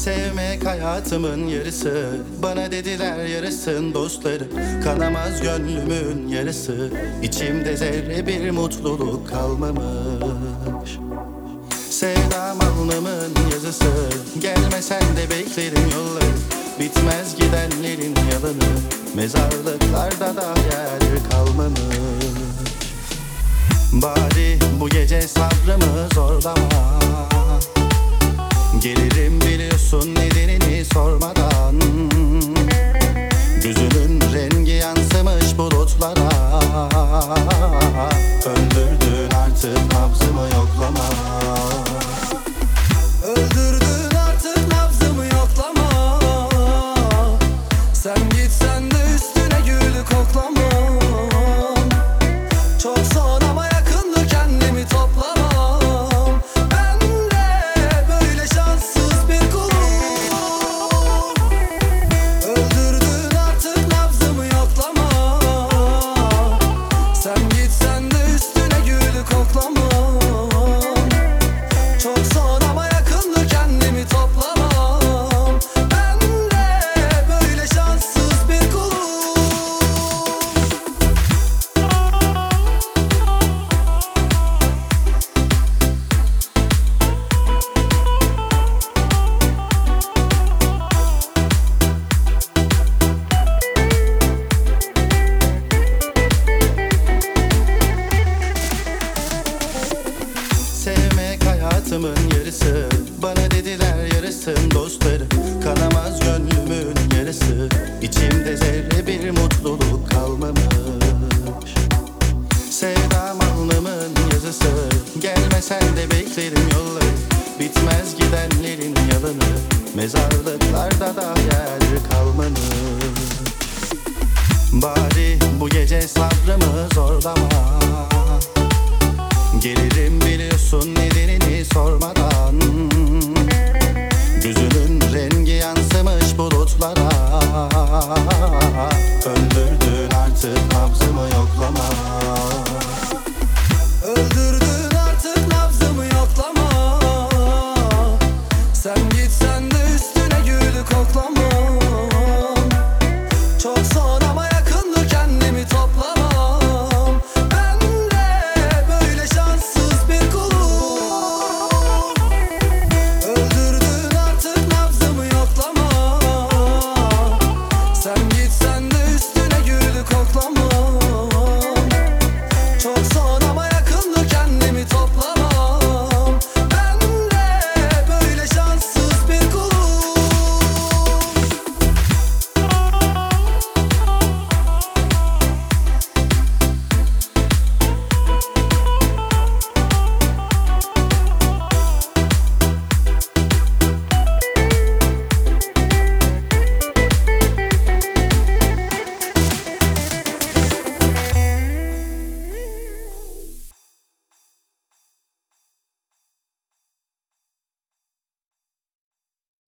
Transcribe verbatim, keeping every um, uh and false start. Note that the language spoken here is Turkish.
Sevmek hayatımın yarısı. Bana dediler yarısın dostları. Kanamaz gönlümün yarısı. İçimde zerre bir mutluluk kalmamış. Sevdam alnımın yazısı. Gelmesen de beklerim yolları. Bitmez gidenlerin yalanı. Mezarlıklarda da yer kalmamış. Bari bu gece sabrımı zorlama. Gelirim biliyorsun nedenini sormadan. Gözünün rengi yansımış bulutlara. Öldürdün artık nabzımı yoklama. Öldürdün artık nabzımı yoklama. Sen gitsen de üstüne gülü koklamam. Çok son ama yakındı, kendimi toplamam. Ben de böyle şanssız bir kulum. Öldürdün artık nabzımı yoklama. Sen gitsen de üstüne gülü koklamam. Çok son ama yakındı, kendimi toplamam. Ben de böyle şanssız bir kulum. Sevmek hayatımın yarısı. Bana dediler yarısın dostları. Kanamaz gönlümün yarısı. İçimde zerre bir mutluluk kalmamış. Sevdam alnımın yazısı. Gelmesen de beklerim yolları. Bitmez gidenlerin yalanı. Mezarlıklarda da yer kalmamış. Bari bu gece sabrımı zorlama. Gelirim biliyorsun nedenini sormadan. Gözünün rengi yansımış bulutlara. Öldürdün artık nabzımı yoklama. Öldürdün artık nabzımı yoklama. Sen gitsen